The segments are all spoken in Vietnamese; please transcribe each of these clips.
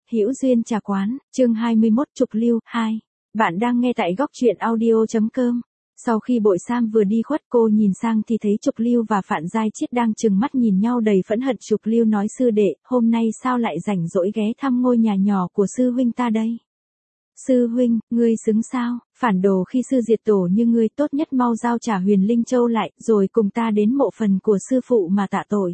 Hữu Duyên Trà Quán, chương 21 Trục Lưu, 2. Bạn đang nghe tại góc truyện audio.com. Sau khi Bội Sam vừa đi khuất, cô nhìn sang thì thấy Trục Lưu và Phạn Giai Chiết đang trừng mắt nhìn nhau đầy phẫn hận. Trục Lưu nói: sư đệ, hôm nay sao lại rảnh rỗi ghé thăm ngôi nhà nhỏ của sư huynh ta đây? Sư huynh, ngươi xứng sao? Phản đồ khi sư diệt tổ như ngươi, tốt nhất mau giao trả Huyền Linh Châu lại, rồi cùng ta đến mộ phần của sư phụ mà tạ tội.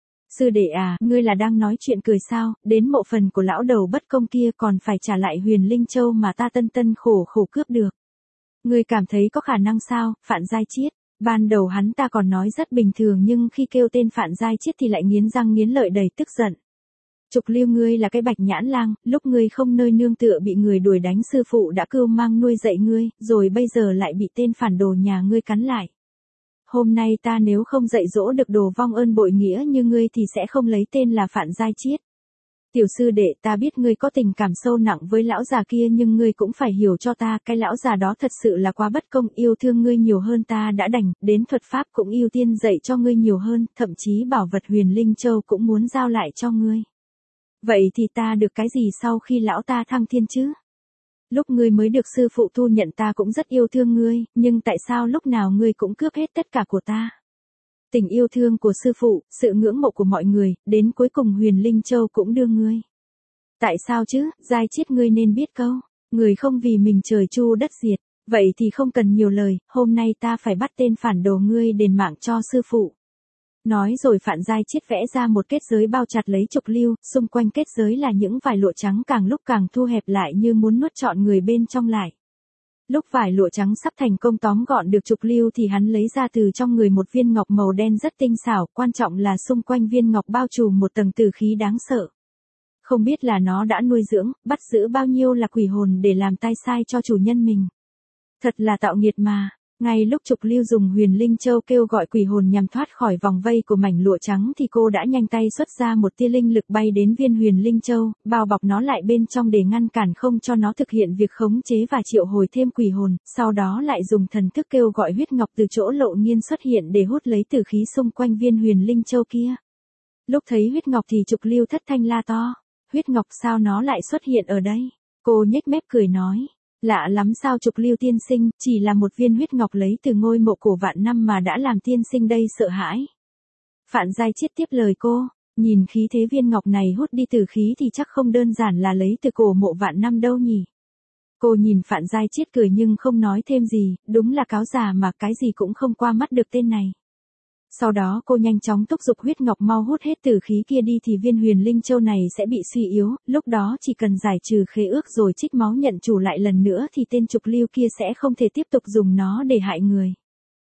Sư đệ à, ngươi là đang nói chuyện cười sao? Đến mộ phần của lão đầu bất công kia còn phải trả lại Huyền Linh Châu mà ta tân tân khổ khổ cướp được. Ngươi cảm thấy có khả năng sao? Phạn Giai Chiết. Ban đầu hắn ta còn nói rất bình thường, nhưng khi kêu tên Phạn Giai Chiết thì lại nghiến răng nghiến lợi đầy tức giận. Trục Lưu, ngươi là cái bạch nhãn lang, lúc ngươi không nơi nương tựa bị người đuổi đánh, sư phụ đã cưu mang nuôi dạy ngươi, rồi bây giờ lại bị tên phản đồ nhà ngươi cắn lại. Hôm nay ta nếu không dạy dỗ được đồ vong ơn bội nghĩa như ngươi thì sẽ không lấy tên là Phạn Giai Chiết. Tiểu sư đệ, ta biết ngươi có tình cảm sâu nặng với lão già kia, nhưng ngươi cũng phải hiểu cho ta, cái lão già đó thật sự là quá bất công, yêu thương ngươi nhiều hơn ta đã đành, đến thuật pháp cũng ưu tiên dạy cho ngươi nhiều hơn, thậm chí bảo vật Huyền Linh Châu cũng muốn giao lại cho ngươi. Vậy thì ta được cái gì sau khi lão ta thăng thiên chứ? Lúc ngươi mới được sư phụ thu nhận ta cũng rất yêu thương ngươi, nhưng tại sao lúc nào ngươi cũng cướp hết tất cả của ta? Tình yêu thương của sư phụ, sự ngưỡng mộ của mọi người, đến cuối cùng Huyền Linh Châu cũng đưa ngươi. Tại sao chứ? Giai Chiết, ngươi nên biết câu, người không vì mình trời chu đất diệt. Vậy thì không cần nhiều lời, hôm nay ta phải bắt tên phản đồ ngươi đền mạng cho sư phụ. Nói rồi Phạn Giai Chiết vẽ ra một kết giới bao chặt lấy Trục Lưu, xung quanh kết giới là những vải lụa trắng càng lúc càng thu hẹp lại như muốn nuốt trọn người bên trong lại. Lúc vải lụa trắng sắp thành công tóm gọn được Trục Lưu thì hắn lấy ra từ trong người một viên ngọc màu đen rất tinh xảo, quan trọng là xung quanh viên ngọc bao trùm một tầng tử khí đáng sợ. Không biết là nó đã nuôi dưỡng, bắt giữ bao nhiêu là quỷ hồn để làm tai sai cho chủ nhân mình. Thật là tạo nghiệt mà. Ngay lúc Trục Lưu dùng Huyền Linh Châu kêu gọi quỷ hồn nhằm thoát khỏi vòng vây của mảnh lụa trắng thì cô đã nhanh tay xuất ra một tia linh lực bay đến viên Huyền Linh Châu, bao bọc nó lại bên trong để ngăn cản không cho nó thực hiện việc khống chế và triệu hồi thêm quỷ hồn, sau đó lại dùng thần thức kêu gọi huyết ngọc từ chỗ Lộ Nhiên xuất hiện để hút lấy tử khí xung quanh viên Huyền Linh Châu kia. Lúc thấy huyết ngọc thì Trục Lưu thất thanh la to: huyết ngọc, sao nó lại xuất hiện ở đây? Cô nhếch mép cười nói: lạ lắm sao Trục Lưu tiên sinh, chỉ là một viên huyết ngọc lấy từ ngôi mộ cổ vạn năm mà đã làm tiên sinh đây sợ hãi. Phạn Giai Chiết tiếp lời cô: nhìn khí thế viên ngọc này hút đi tử khí thì chắc không đơn giản là lấy từ cổ mộ vạn năm đâu nhỉ. Cô nhìn Phạn Giai Chiết cười nhưng không nói thêm gì, đúng là cáo già mà cái gì cũng không qua mắt được tên này. Sau đó cô nhanh chóng thúc giục huyết ngọc mau hút hết tử khí kia đi thì viên Huyền Linh Châu này sẽ bị suy yếu, lúc đó chỉ cần giải trừ khế ước rồi trích máu nhận chủ lại lần nữa thì tên Trục Lưu kia sẽ không thể tiếp tục dùng nó để hại người.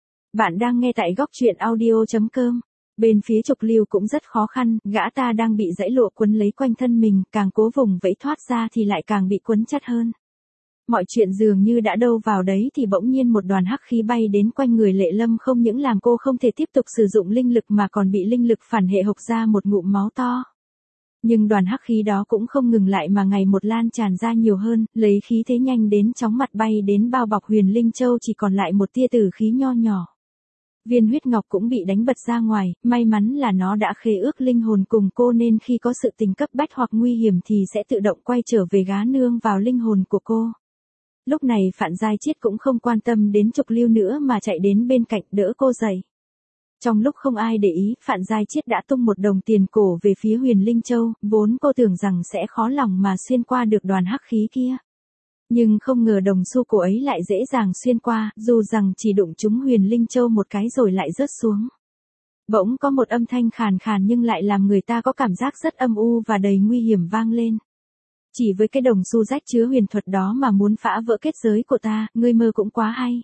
Bạn đang nghe tại góc truyện audio.com. Bên phía Trục Lưu cũng rất khó khăn, gã ta đang bị dãy lụa quấn lấy quanh thân mình, càng cố vùng vẫy thoát ra thì lại càng bị quấn chặt hơn. Mọi chuyện dường như đã đâu vào đấy thì bỗng nhiên một đoàn hắc khí bay đến quanh người Lệ Lâm, không những làm cô không thể tiếp tục sử dụng linh lực mà còn bị linh lực phản hệ hộc ra một ngụm máu to. Nhưng đoàn hắc khí đó cũng không ngừng lại mà ngày một lan tràn ra nhiều hơn, lấy khí thế nhanh đến chóng mặt bay đến bao bọc Huyền Linh Châu, chỉ còn lại một tia tử khí nho nhỏ. Viên huyết ngọc cũng bị đánh bật ra ngoài, may mắn là nó đã khế ước linh hồn cùng cô nên khi có sự tình cấp bách hoặc nguy hiểm thì sẽ tự động quay trở về gá nương vào linh hồn của cô. Lúc này Phạn Giai Chiết cũng không quan tâm đến Trục Lưu nữa mà chạy đến bên cạnh đỡ cô dậy. Trong lúc không ai để ý, Phạn Giai Chiết đã tung một đồng tiền cổ về phía Huyền Linh Châu, vốn cô tưởng rằng sẽ khó lòng mà xuyên qua được đoàn hắc khí kia. Nhưng không ngờ đồng xu cổ ấy lại dễ dàng xuyên qua, dù rằng chỉ đụng trúng Huyền Linh Châu một cái rồi lại rớt xuống. Bỗng có một âm thanh khàn khàn nhưng lại làm người ta có cảm giác rất âm u và đầy nguy hiểm vang lên. Chỉ với cái đồng xu rách chứa huyền thuật đó mà muốn phá vỡ kết giới của ta, ngươi mơ cũng quá hay.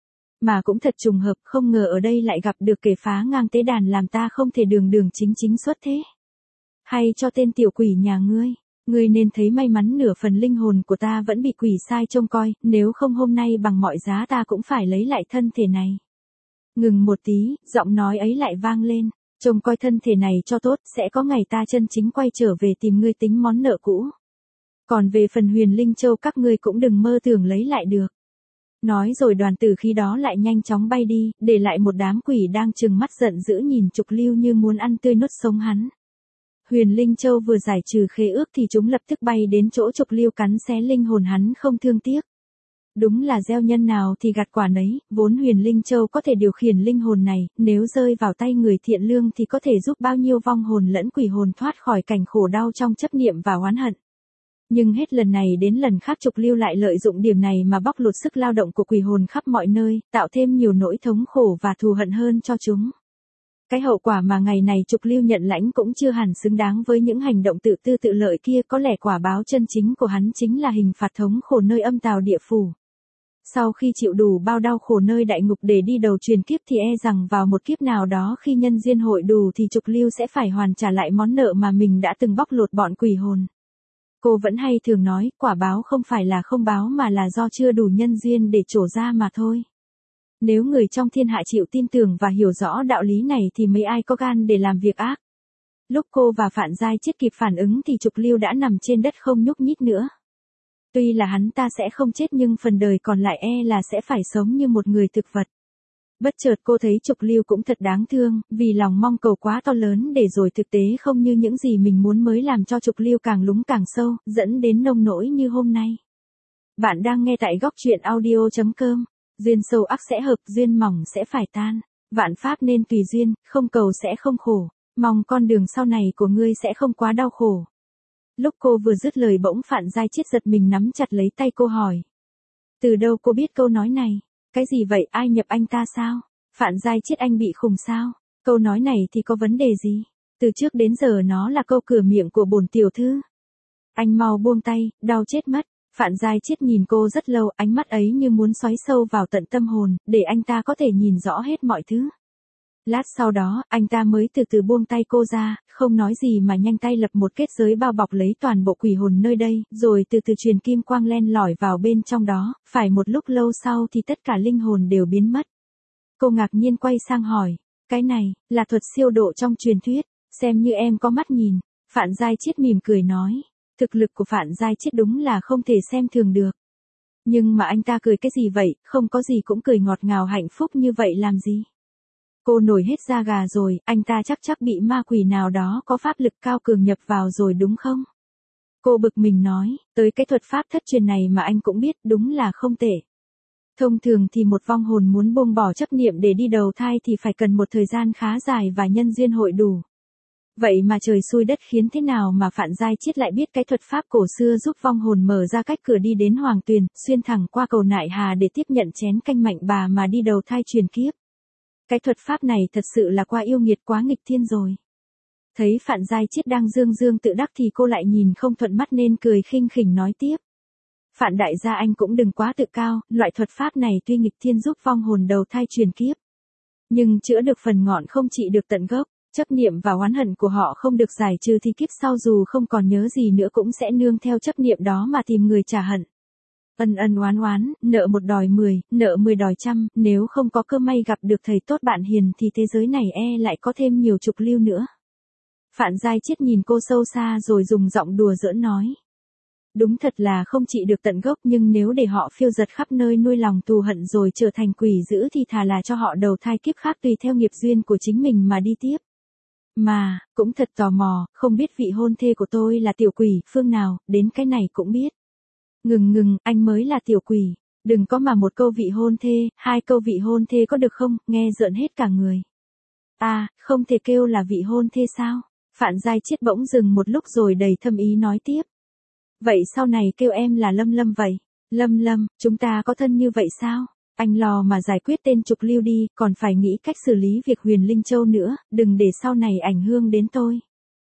Mà cũng thật trùng hợp, không ngờ ở đây lại gặp được kẻ phá ngang tế đàn làm ta không thể đường đường chính chính xuất thế. Hay cho tên tiểu quỷ nhà ngươi nên thấy may mắn nửa phần linh hồn của ta vẫn bị quỷ sai trông coi, nếu không hôm nay bằng mọi giá ta cũng phải lấy lại thân thể này. Ngừng một tí, giọng nói ấy lại vang lên: trông coi thân thể này cho tốt, sẽ có ngày ta chân chính quay trở về tìm ngươi tính món nợ cũ. Còn về phần Huyền Linh Châu các ngươi cũng đừng mơ tưởng lấy lại được. Nói rồi đoàn tử khí đó lại nhanh chóng bay đi, để lại một đám quỷ đang trừng mắt giận dữ nhìn Trục Lưu như muốn ăn tươi nuốt sống hắn. Huyền Linh Châu vừa giải trừ khế ước thì chúng lập tức bay đến chỗ Trục Lưu cắn xé linh hồn hắn không thương tiếc. Đúng là gieo nhân nào thì gặt quả nấy, vốn Huyền Linh Châu có thể điều khiển linh hồn này, nếu rơi vào tay người thiện lương thì có thể giúp bao nhiêu vong hồn lẫn quỷ hồn thoát khỏi cảnh khổ đau trong chấp niệm và oán hận. Nhưng hết lần này đến lần khác Trục Lưu lại lợi dụng điểm này mà bóc lột sức lao động của quỷ hồn khắp mọi nơi, tạo thêm nhiều nỗi thống khổ và thù hận hơn cho chúng. Cái hậu quả mà ngày này Trục Lưu nhận lãnh cũng chưa hẳn xứng đáng với những hành động tự tư tự lợi kia, có lẽ quả báo chân chính của hắn chính là hình phạt thống khổ nơi âm tào địa phủ. Sau khi chịu đủ bao đau khổ nơi đại ngục để đi đầu truyền kiếp thì e rằng vào một kiếp nào đó khi nhân duyên hội đủ thì Trục Lưu sẽ phải hoàn trả lại món nợ mà mình đã từng bóc lột bọn quỷ hồn. Cô vẫn hay thường nói, quả báo không phải là không báo mà là do chưa đủ nhân duyên để trổ ra mà thôi. Nếu người trong thiên hạ chịu tin tưởng và hiểu rõ đạo lý này thì mấy ai có gan để làm việc ác. Lúc cô và Phạn Giai Chiết kịp phản ứng thì Trục Lưu đã nằm trên đất không nhúc nhích nữa. Tuy là hắn ta sẽ không chết nhưng phần đời còn lại e là sẽ phải sống như một người thực vật. Bất chợt cô thấy Trục Lưu cũng thật đáng thương, vì lòng mong cầu quá to lớn để rồi thực tế không như những gì mình muốn mới làm cho Trục Lưu càng lún càng sâu, dẫn đến nông nỗi như hôm nay. Bạn đang nghe tại góc truyện audio.com. Duyên sâu ắt sẽ hợp, duyên mỏng sẽ phải tan. Vạn pháp nên tùy duyên, không cầu sẽ không khổ. Mong con đường sau này của ngươi sẽ không quá đau khổ. Lúc cô vừa dứt lời bỗng Phạn Giai Chiết giật mình nắm chặt lấy tay cô hỏi. Từ đâu cô biết câu nói này? Cái gì vậy, ai nhập anh ta sao? Phạn Giai Chiết, anh bị khùng sao? Câu nói này thì có vấn đề gì? Từ trước đến giờ nó là câu cửa miệng của bổn tiểu thư. Anh mau buông tay, đau chết mất. Phạn Giai Chiết nhìn cô rất lâu, ánh mắt ấy như muốn xoáy sâu vào tận tâm hồn, để anh ta có thể nhìn rõ hết mọi thứ. Lát sau đó, anh ta mới từ từ buông tay cô ra, không nói gì mà nhanh tay lập một kết giới bao bọc lấy toàn bộ quỷ hồn nơi đây, rồi từ từ truyền kim quang len lỏi vào bên trong đó, phải một lúc lâu sau thì tất cả linh hồn đều biến mất. Cô ngạc nhiên quay sang hỏi, cái này, là thuật siêu độ trong truyền thuyết, xem như em có mắt nhìn. Phạn Giai Chiết mỉm cười nói, thực lực của Phạn Giai Chiết đúng là không thể xem thường được. Nhưng mà anh ta cười cái gì vậy, không có gì cũng cười ngọt ngào hạnh phúc như vậy làm gì? Cô nổi hết da gà rồi, anh ta chắc bị ma quỷ nào đó có pháp lực cao cường nhập vào rồi đúng không? Cô bực mình nói, tới cái thuật pháp thất truyền này mà anh cũng biết, đúng là không tệ. Thông thường thì một vong hồn muốn buông bỏ chấp niệm để đi đầu thai thì phải cần một thời gian khá dài và nhân duyên hội đủ. Vậy mà trời xui đất khiến thế nào mà Phạn Giai Chiết lại biết cái thuật pháp cổ xưa giúp vong hồn mở ra cách cửa đi đến Hoàng Tuyền, xuyên thẳng qua cầu Nại Hà để tiếp nhận chén canh mạnh bà mà đi đầu thai truyền kiếp. Cái thuật pháp này thật sự là quá yêu nghiệt, quá nghịch thiên rồi. Thấy Phạn Giai Chiết đang dương dương tự đắc thì cô lại nhìn không thuận mắt nên cười khinh khỉnh nói tiếp. Phạn đại gia, anh cũng đừng quá tự cao, loại thuật pháp này tuy nghịch thiên giúp vong hồn đầu thai truyền kiếp, nhưng chữa được phần ngọn không trị được tận gốc. Chấp niệm và oán hận của họ không được giải trừ thì kiếp sau dù không còn nhớ gì nữa cũng sẽ nương theo chấp niệm đó mà tìm người trả hận. Ân ân oán oán, nợ một đòi 10, nợ 10 đòi trăm, nếu không có cơ may gặp được thầy tốt bạn hiền thì thế giới này e lại có thêm nhiều Trục Lưu nữa. Phạn Giai Chiết nhìn cô sâu xa rồi dùng giọng đùa giỡn nói. Đúng thật là không trị được tận gốc, nhưng nếu để họ phiêu dật khắp nơi nuôi lòng thù hận rồi trở thành quỷ dữ thì thà là cho họ đầu thai kiếp khác tùy theo nghiệp duyên của chính mình mà đi tiếp. Mà, cũng thật tò mò, không biết vị hôn thê của tôi là tiểu quỷ phương nào, đến cái này cũng biết. Ngừng, anh mới là tiểu quỷ, đừng có mà một câu vị hôn thê, hai câu vị hôn thê có được không, nghe rợn hết cả người. À, không thể kêu là vị hôn thê sao? Phạn Giai Chiết bỗng dừng một lúc rồi đầy thâm ý nói tiếp. Vậy sau này kêu em là Lâm Lâm vậy. Lâm Lâm, chúng ta có thân như vậy sao? Anh lo mà giải quyết tên Trục Lưu đi, còn phải nghĩ cách xử lý việc Huyền Linh Châu nữa, đừng để sau này ảnh hưởng đến tôi.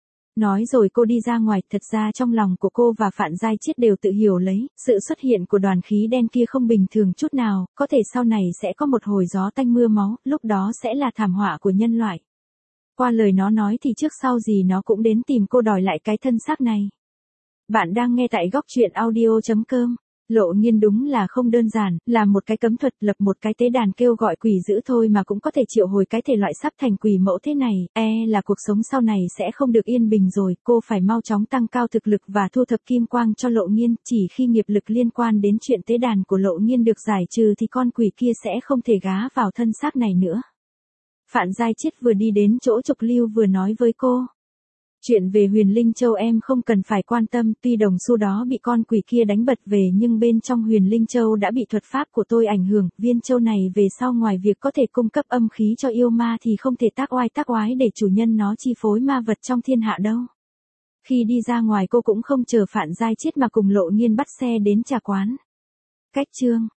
Nói rồi cô đi ra ngoài, thật ra trong lòng của cô và Phạn Giai Chiết đều tự hiểu lấy, sự xuất hiện của đoàn khí đen kia không bình thường chút nào, có thể sau này sẽ có một hồi gió tanh mưa máu, lúc đó sẽ là thảm họa của nhân loại. Qua lời nó nói thì trước sau gì nó cũng đến tìm cô đòi lại cái thân xác này. Bạn đang nghe tại góc truyện audio.com. Lộ Nghiên đúng là không đơn giản, làm một cái cấm thuật, lập một cái tế đàn kêu gọi quỷ dữ thôi mà cũng có thể triệu hồi cái thể loại sắp thành quỷ mẫu thế này, là cuộc sống sau này sẽ không được yên bình rồi, cô phải mau chóng tăng cao thực lực và thu thập kim quang cho Lộ Nghiên, chỉ khi nghiệp lực liên quan đến chuyện tế đàn của Lộ Nghiên được giải trừ thì con quỷ kia sẽ không thể gá vào thân xác này nữa. Phạn Giai Chiết vừa đi đến chỗ Trục Lưu vừa nói với cô. Chuyện về Huyền Linh Châu em không cần phải quan tâm, tuy đồng xu đó bị con quỷ kia đánh bật về nhưng bên trong Huyền Linh Châu đã bị thuật pháp của tôi ảnh hưởng, viên châu này về sau ngoài việc có thể cung cấp âm khí cho yêu ma thì không thể tác oai để chủ nhân nó chi phối ma vật trong thiên hạ đâu. Khi đi ra ngoài cô cũng không chờ Phạn Giai Chiết mà cùng Lộ Nghiên bắt xe đến trà quán. Cách chương